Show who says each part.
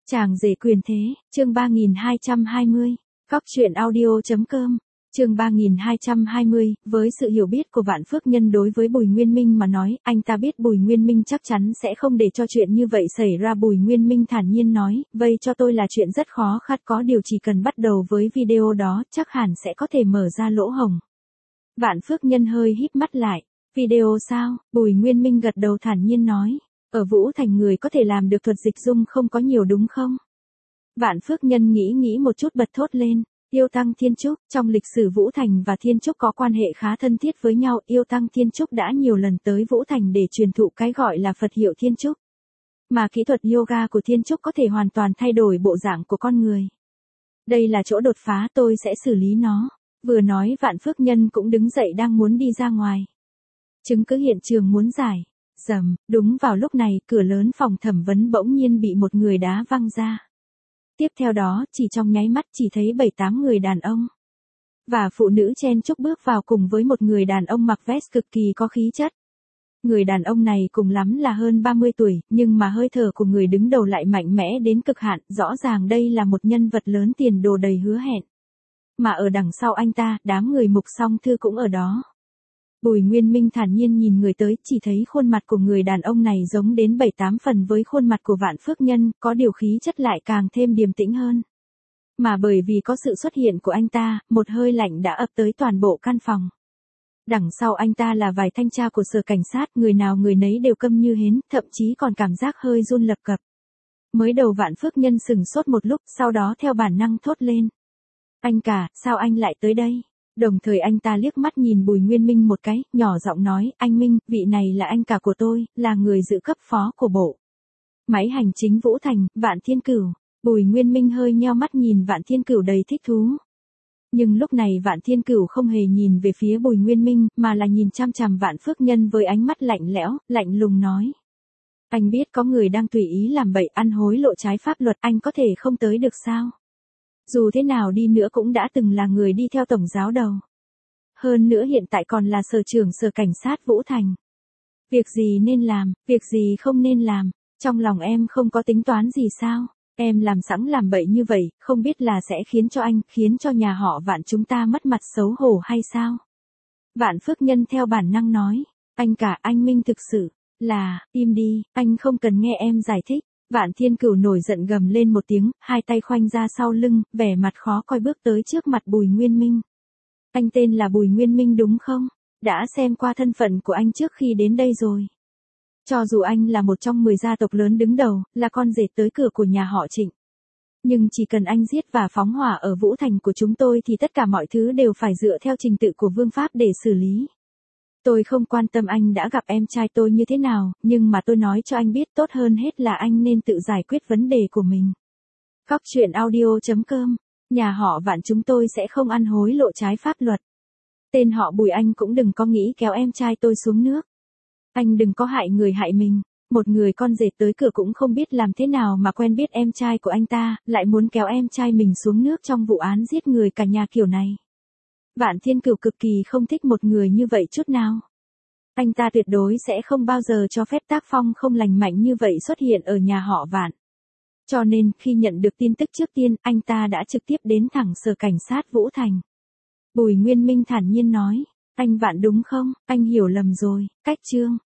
Speaker 1: Chàng rể quyền thế, chương 3220, Cóc truyện audio.com, chương 3220, với sự hiểu biết của Vạn Phước Nhân đối với Bùi Nguyên Minh mà nói, anh ta biết Bùi Nguyên Minh chắc chắn sẽ không để cho chuyện như vậy xảy ra. Bùi Nguyên Minh thản nhiên nói, vây cho tôi là chuyện rất khó khăn, có điều chỉ cần bắt đầu với video đó, chắc hẳn sẽ có thể mở ra lỗ hổng. Vạn Phước Nhân hơi híp mắt lại, video sao? Bùi Nguyên Minh gật đầu thản nhiên nói. Ở Vũ Thành người có thể làm được thuật dịch dung không có nhiều đúng không? Vạn Phước Nhân nghĩ một chút bật thốt lên, Yêu Tăng Thiên Trúc, trong lịch sử Vũ Thành và Thiên Trúc có quan hệ khá thân thiết với nhau, Yêu Tăng Thiên Trúc đã nhiều lần tới Vũ Thành để truyền thụ cái gọi là Phật hiệu Thiên Trúc. Mà kỹ thuật yoga của Thiên Trúc có thể hoàn toàn thay đổi bộ dạng của con người. Đây là chỗ đột phá, tôi sẽ xử lý nó. Vừa nói Vạn Phước Nhân cũng đứng dậy đang muốn đi ra ngoài. Chứng cứ hiện trường muốn giải. Rầm, đúng vào lúc này, cửa lớn phòng thẩm vấn bỗng nhiên bị một người đá văng ra. Tiếp theo đó, chỉ trong nháy mắt chỉ thấy 7-8 người đàn ông và phụ nữ chen chúc bước vào cùng với một người đàn ông mặc vest cực kỳ có khí chất. Người đàn ông này cùng lắm là hơn 30 tuổi, nhưng mà hơi thở của người đứng đầu lại mạnh mẽ đến cực hạn, rõ ràng đây là một nhân vật lớn tiền đồ đầy hứa hẹn. Mà ở đằng sau anh ta, đám người Mục Song Thư cũng ở đó. Bùi Nguyên Minh thản nhiên nhìn người tới, chỉ thấy khuôn mặt của người đàn ông này giống đến 7-8 phần với khuôn mặt của Vạn Phước Nhân, có điều khí chất lại càng thêm điềm tĩnh hơn. Mà bởi vì có sự xuất hiện của anh ta, một hơi lạnh đã ập tới toàn bộ căn phòng. Đằng sau anh ta là vài thanh tra của sở cảnh sát, người nào người nấy đều câm như hến, thậm chí còn cảm giác hơi run lập cập. Mới đầu Vạn Phước Nhân sửng sốt một lúc, sau đó theo bản năng thốt lên. Anh cả, sao anh lại tới đây? Đồng thời anh ta liếc mắt nhìn Bùi Nguyên Minh một cái, nhỏ giọng nói, anh Minh, vị này là anh cả của tôi, là người giữ cấp phó của bộ máy hành chính Vũ Thành, Vạn Thiên Cửu. Bùi Nguyên Minh hơi nheo mắt nhìn Vạn Thiên Cửu đầy thích thú. Nhưng lúc này Vạn Thiên Cửu không hề nhìn về phía Bùi Nguyên Minh, mà là nhìn chăm chằm Vạn Phước Nhân với ánh mắt lạnh lẽo, lạnh lùng nói. Anh biết có người đang tùy ý làm bậy ăn hối lộ trái pháp luật, anh có thể không tới được sao? Dù thế nào đi nữa cũng đã từng là người đi theo tổng giáo đầu. Hơn nữa hiện tại còn là sở trưởng sở cảnh sát Vũ Thành. Việc gì nên làm, việc gì không nên làm, trong lòng em không có tính toán gì sao? Em làm sẵn làm bậy như vậy, không biết là sẽ khiến cho anh, khiến cho nhà họ Vạn chúng ta mất mặt xấu hổ hay sao? Vạn Phước Nhân theo bản năng nói, anh cả, anh Minh thực sự là, im đi, anh không cần nghe em giải thích. Vạn Thiên Cửu nổi giận gầm lên một tiếng, hai tay khoanh ra sau lưng, vẻ mặt khó coi bước tới trước mặt Bùi Nguyên Minh. Anh tên là Bùi Nguyên Minh đúng không? Đã xem qua thân phận của anh trước khi đến đây rồi. Cho dù anh là một trong 10 gia tộc lớn đứng đầu, là con rể tới cửa của nhà họ Trịnh. Nhưng chỉ cần anh giết và phóng hỏa ở Vũ Thành của chúng tôi thì tất cả mọi thứ đều phải dựa theo trình tự của vương pháp để xử lý. Tôi không quan tâm anh đã gặp em trai tôi như thế nào, nhưng mà tôi nói cho anh biết tốt hơn hết là anh nên tự giải quyết vấn đề của mình. Cóc truyện audio.com, nhà họ Vạn chúng tôi sẽ không ăn hối lộ trái pháp luật. Tên họ Bùi anh cũng đừng có nghĩ kéo em trai tôi xuống nước. Anh đừng có hại người hại mình, một người con rể tới cửa cũng không biết làm thế nào mà quen biết em trai của anh ta, lại muốn kéo em trai mình xuống nước trong vụ án giết người cả nhà kiểu này. Vạn Thiên Cửu cực kỳ không thích một người như vậy chút nào. Anh ta tuyệt đối sẽ không bao giờ cho phép tác phong không lành mạnh như vậy xuất hiện ở nhà họ Vạn. Cho nên, khi nhận được tin tức trước tiên, anh ta đã trực tiếp đến thẳng sở cảnh sát Vũ Thành. Bùi Nguyên Minh thản nhiên nói, anh Vạn đúng không, anh hiểu lầm rồi, cách chương.